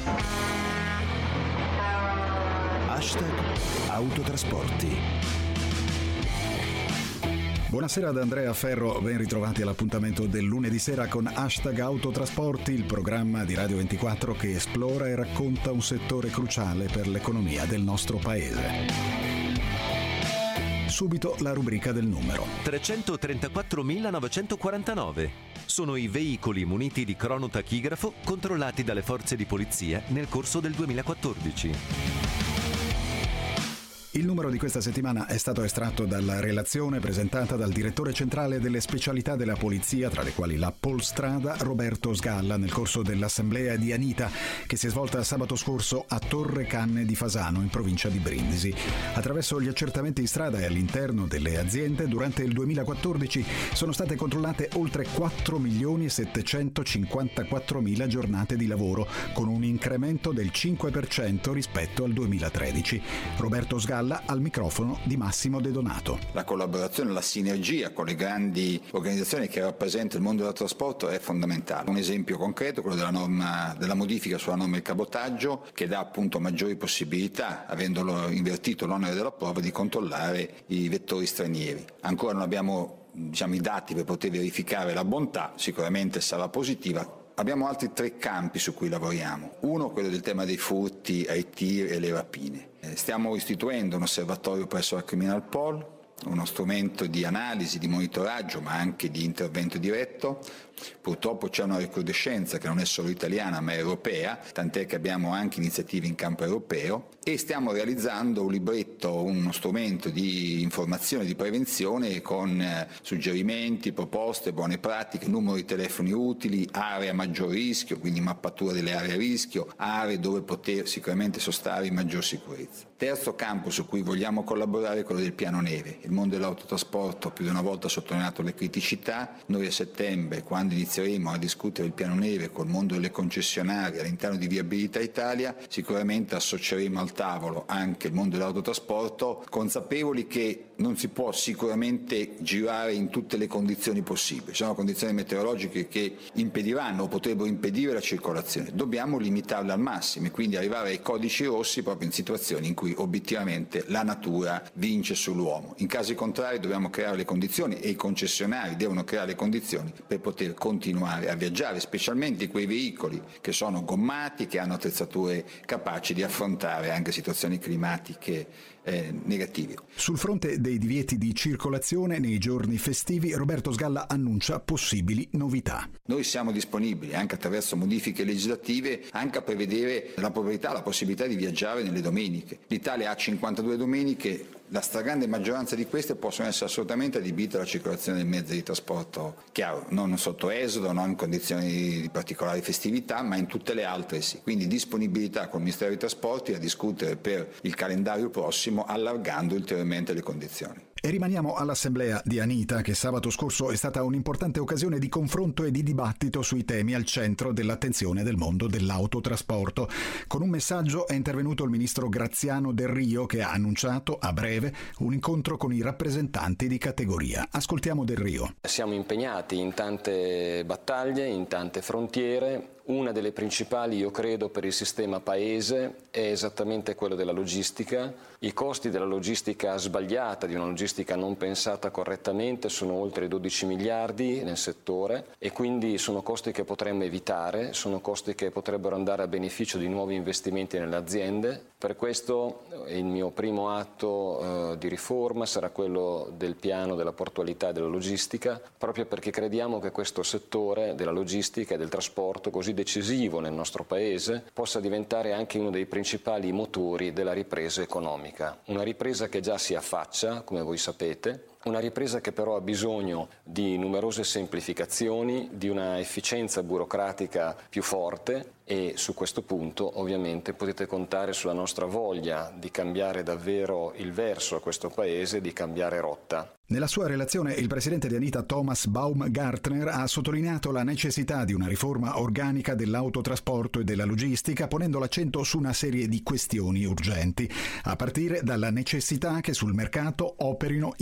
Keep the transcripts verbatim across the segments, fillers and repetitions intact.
Hashtag Autotrasporti. Buonasera da Andrea Ferro, ben ritrovati all'appuntamento del lunedì sera con Hashtag Autotrasporti, il programma di Radio ventiquattro che esplora e racconta un settore cruciale per l'economia del nostro paese. Subito la rubrica del numero. trecentotrentaquattromilanovecentoquarantanove. Sono i veicoli muniti di cronotachigrafo controllati dalle forze di polizia nel corso del duemilaquattordici. Il numero di questa settimana è stato estratto dalla relazione presentata dal direttore centrale delle specialità della polizia, tra le quali la Polstrada, Roberto Sgalla, nel corso dell'assemblea di Anita che si è svolta sabato scorso a Torre Canne di Fasano, in provincia di Brindisi. Attraverso gli accertamenti in strada e all'interno delle aziende, durante il duemilaquattordici sono state controllate oltre quattro milioni settecentocinquantaquattromila giornate di lavoro, con un incremento del cinque per cento rispetto al duemilatredici. Roberto Sgalla al microfono di Massimo De Donato. La collaborazione, la sinergia con le grandi organizzazioni che rappresentano il mondo del trasporto è fondamentale. Un esempio concreto, quello della norma, della modifica sulla norma del cabotaggio, che dà appunto maggiori possibilità, avendolo invertito l'onere della prova, di controllare i vettori stranieri. Ancora non abbiamo diciamo, i dati per poter verificare la bontà, sicuramente sarà positiva. Abbiamo altri tre campi su cui lavoriamo. Uno, quello del tema dei furti ai tir e le rapine. Stiamo istituendo un osservatorio presso la Criminal Pol, uno strumento di analisi, di monitoraggio, ma anche di intervento diretto. Purtroppo c'è una recrudescenza che non è solo italiana ma è europea, tant'è che abbiamo anche iniziative in campo europeo, e stiamo realizzando un libretto, uno strumento di informazione, di prevenzione con eh, suggerimenti, proposte, buone pratiche, numero di telefoni utili, aree a maggior rischio, quindi mappatura delle aree a rischio, aree dove poter sicuramente sostare in maggior sicurezza. Terzo campo su cui vogliamo collaborare è quello del piano neve. Il mondo dell'autotrasporto più di una volta ha sottolineato le criticità. Noi a settembre, quando inizieremo a discutere il piano neve col mondo delle concessionarie all'interno di Viabilità Italia, sicuramente associeremo al tavolo anche il mondo dell'autotrasporto, consapevoli che non si può sicuramente girare in tutte le condizioni possibili. Ci sono condizioni meteorologiche che impediranno o potrebbero impedire la circolazione. Dobbiamo limitarle al massimo e quindi arrivare ai codici rossi proprio in situazioni in cui obiettivamente la natura vince sull'uomo. In casi contrari dobbiamo creare le condizioni, e i concessionari devono creare le condizioni per poter continuare a viaggiare, specialmente quei veicoli che sono gommati, che hanno attrezzature capaci di affrontare anche situazioni climatiche eh, negative. Sul fronte dei divieti di circolazione nei giorni festivi, Roberto Sgalla annuncia possibili novità. Noi siamo disponibili anche attraverso modifiche legislative anche a prevedere la probabilità, la possibilità di viaggiare nelle domeniche. L'Italia ha cinquantadue domeniche, la stragrande maggioranza di queste possono essere assolutamente adibite alla circolazione dei mezzi di trasporto, chiaro, non sotto esodo, non in condizioni di particolari festività, ma in tutte le altre sì. Quindi disponibilità col Ministero dei Trasporti a discutere per il calendario prossimo, allargando ulteriormente le condizioni. E rimaniamo all'assemblea di Anita, che sabato scorso è stata un'importante occasione di confronto e di dibattito sui temi al centro dell'attenzione del mondo dell'autotrasporto. Con un messaggio è intervenuto il ministro Graziano Delrio, che ha annunciato a breve un incontro con i rappresentanti di categoria. Ascoltiamo Delrio. Siamo impegnati in tante battaglie, in tante frontiere. Una delle principali, io credo, per il sistema paese è esattamente quello della logistica. I costi della logistica sbagliata, di una logistica non pensata correttamente, sono oltre dodici miliardi nel settore, e quindi sono costi che potremmo evitare, sono costi che potrebbero andare a beneficio di nuovi investimenti nelle aziende. Per questo il mio primo atto eh, di riforma sarà quello del piano della portualità e della logistica, proprio perché crediamo che questo settore della logistica e del trasporto, così decisivo nel nostro paese, possa diventare anche uno dei principali motori della ripresa economica. Una ripresa che già si affaccia, come voi sapete, una ripresa che però ha bisogno di numerose semplificazioni, di una efficienza burocratica più forte, e su questo punto ovviamente potete contare sulla nostra voglia di cambiare davvero il verso a questo paese, di cambiare rotta. Nella sua relazione il presidente di Anita Thomas Baumgartner ha sottolineato la necessità di una riforma organica dell'autotrasporto e della logistica, ponendo l'accento su una serie di questioni urgenti, a partire dalla necessità che sul mercato operino imprese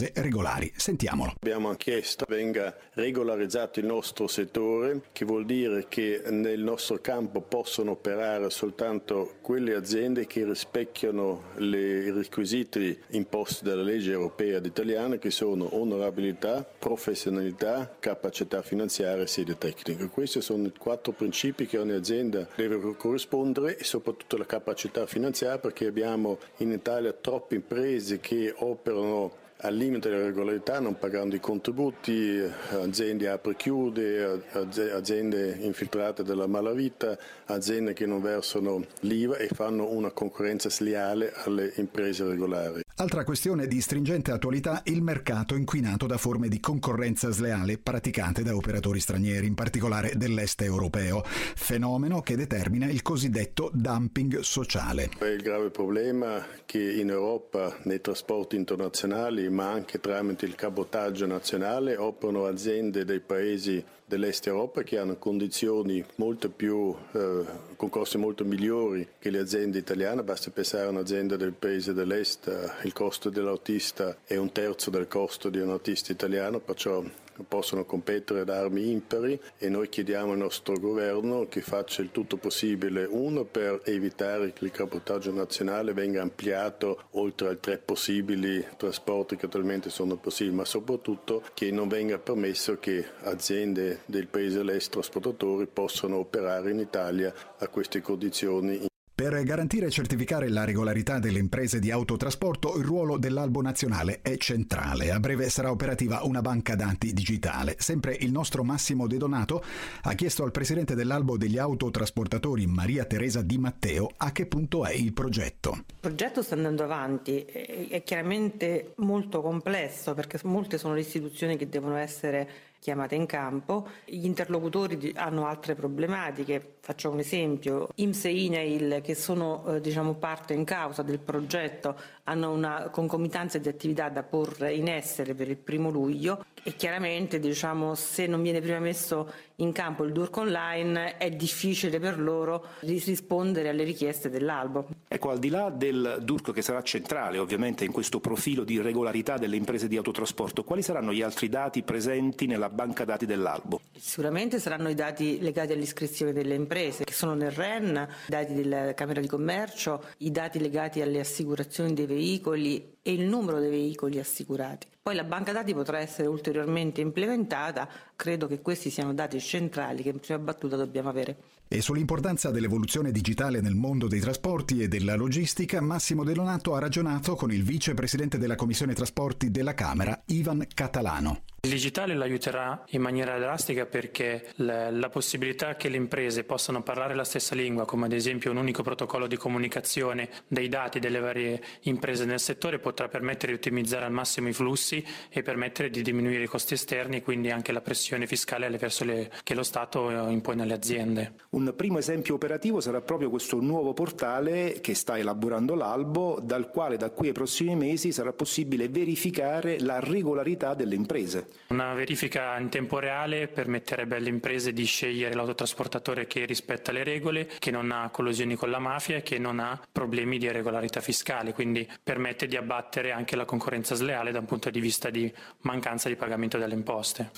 imprese regolari. Sentiamolo. Abbiamo chiesto che venga regolarizzato il nostro settore, che vuol dire che nel nostro campo possono operare soltanto quelle aziende che rispecchiano le, i requisiti imposti dalla legge europea ed italiana, che sono onorabilità, professionalità, capacità finanziaria e sede tecnica. Questi sono i quattro principi che ogni azienda deve corrispondere, e soprattutto la capacità finanziaria, perché abbiamo in Italia troppe imprese che operano al limite della regolarità, non pagando i contributi, aziende apre e chiude, aziende infiltrate dalla malavita, aziende che non versano l'I V A e fanno una concorrenza sleale alle imprese regolari. Altra questione di stringente attualità: il mercato inquinato da forme di concorrenza sleale praticate da operatori stranieri, in particolare dell'est europeo, fenomeno che determina il cosiddetto dumping sociale. È il grave problema che in Europa, nei trasporti internazionali, ma anche tramite il cabotaggio nazionale, operano aziende dei paesi dell'est Europa che hanno condizioni molto più, eh, concorsi molto migliori che le aziende italiane. Basta pensare a un'azienda del paese dell'est, eh, il costo dell'autista è un terzo del costo di un autista italiano, perciò possono competere ad armi impari, e noi chiediamo al nostro governo che faccia il tutto possibile, uno, per evitare che il cabotaggio nazionale venga ampliato oltre ai tre possibili trasporti che attualmente sono possibili, ma soprattutto che non venga permesso che aziende del paese all'estero, trasportatori, possano operare in Italia a queste condizioni. Per garantire e certificare la regolarità delle imprese di autotrasporto, il ruolo dell'Albo nazionale è centrale. A breve sarà operativa una banca dati digitale. Sempre il nostro Massimo De Donato ha chiesto al presidente dell'Albo degli autotrasportatori, Maria Teresa Di Matteo, a che punto è il progetto. Il progetto sta andando avanti, è chiaramente molto complesso perché molte sono le istituzioni che devono essere chiamate in campo. Gli interlocutori hanno altre problematiche. Faccio un esempio: I N P S e I N A I L, che sono eh, diciamo parte in causa del progetto, hanno una concomitanza di attività da porre in essere per il primo luglio, e chiaramente diciamo se non viene prima messo in campo il D U R C online è difficile per loro rispondere alle richieste dell'Albo. Ecco, al di là del D U R C, che sarà centrale ovviamente in questo profilo di regolarità delle imprese di autotrasporto, quali saranno gli altri dati presenti nella banca dati dell'Albo? Sicuramente saranno i dati legati all'iscrizione delle imprese, che sono nel R E N, i dati della Camera di Commercio, i dati legati alle assicurazioni dei veicoli e il numero dei veicoli assicurati. Poi la banca dati potrà essere ulteriormente implementata. Credo che questi siano dati centrali che in prima battuta dobbiamo avere. E sull'importanza dell'evoluzione digitale nel mondo dei trasporti e della logistica, Massimo De Donato ha ragionato con il vicepresidente della Commissione Trasporti della Camera, Ivan Catalano. Il digitale l'aiuterà in maniera drastica perché la, la possibilità che le imprese possano parlare la stessa lingua, come ad esempio un unico protocollo di comunicazione dei dati delle varie imprese nel settore, potrà permettere di ottimizzare al massimo i flussi e permettere di diminuire i costi esterni, quindi anche la pressione fiscale verso le, che lo Stato impone alle aziende. Un primo esempio operativo sarà proprio questo nuovo portale che sta elaborando l'Albo, dal quale da qui ai prossimi mesi sarà possibile verificare la regolarità delle imprese. Una verifica in tempo reale permetterebbe alle imprese di scegliere l'autotrasportatore che rispetta le regole, che non ha collisioni con la mafia e che non ha problemi di irregolarità fiscale, quindi permette di abbattere anche la concorrenza sleale da un punto di vista di mancanza di pagamento delle imposte.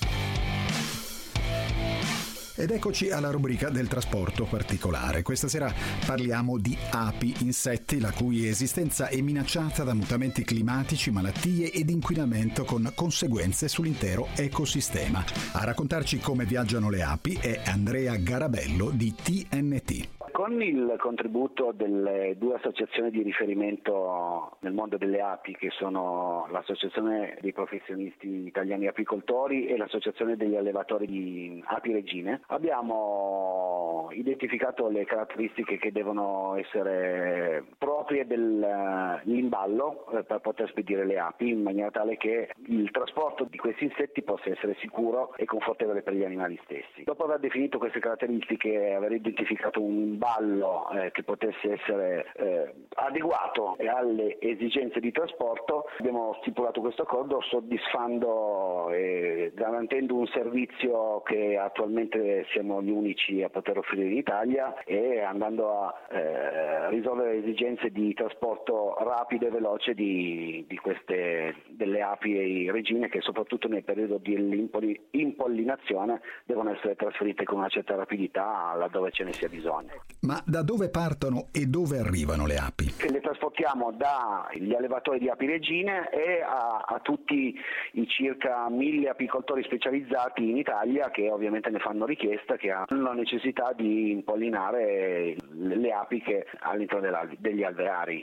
Ed eccoci alla rubrica del trasporto particolare. Questa sera parliamo di api, insetti la cui esistenza è minacciata da mutamenti climatici, malattie ed inquinamento con conseguenze sull'intero ecosistema. A raccontarci come viaggiano le api è Andrea Garabello di T N T. Con il contributo delle due associazioni di riferimento nel mondo delle api, che sono l'Associazione dei Professionisti Italiani Apicoltori e l'Associazione degli Allevatori di Api Regine, abbiamo identificato le caratteristiche che devono essere proprie dell'imballo per poter spedire le api, in maniera tale che il trasporto di questi insetti possa essere sicuro e confortevole per gli animali stessi. Dopo aver definito queste caratteristiche e aver identificato un imballo stallo eh, che potesse essere eh, adeguato alle esigenze di trasporto. Abbiamo stipulato questo accordo soddisfando e garantendo un servizio che attualmente siamo gli unici a poter offrire in Italia e andando a eh, risolvere le esigenze di trasporto rapido e veloce di, di queste delle api e i regine, che soprattutto nel periodo di impollinazione devono essere trasferite con una certa rapidità laddove ce ne sia bisogno. Ma da dove partono e dove arrivano le api? Le trasportiamo dagli allevatori di api regine e a, a tutti i circa mille apicoltori specializzati in Italia che ovviamente ne fanno richiesta, che hanno la necessità di impollinare le api che all'interno degli alveari.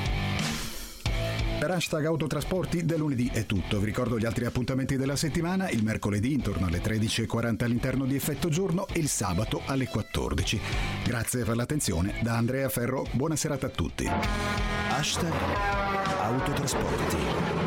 Per hashtag Autotrasporti del lunedì è tutto. Vi ricordo gli altri appuntamenti della settimana: il mercoledì intorno alle tredici e quaranta all'interno di Effetto Giorno e il sabato alle quattordici. Grazie per l'attenzione. Da Andrea Ferro, buona serata a tutti. Hashtag Autotrasporti.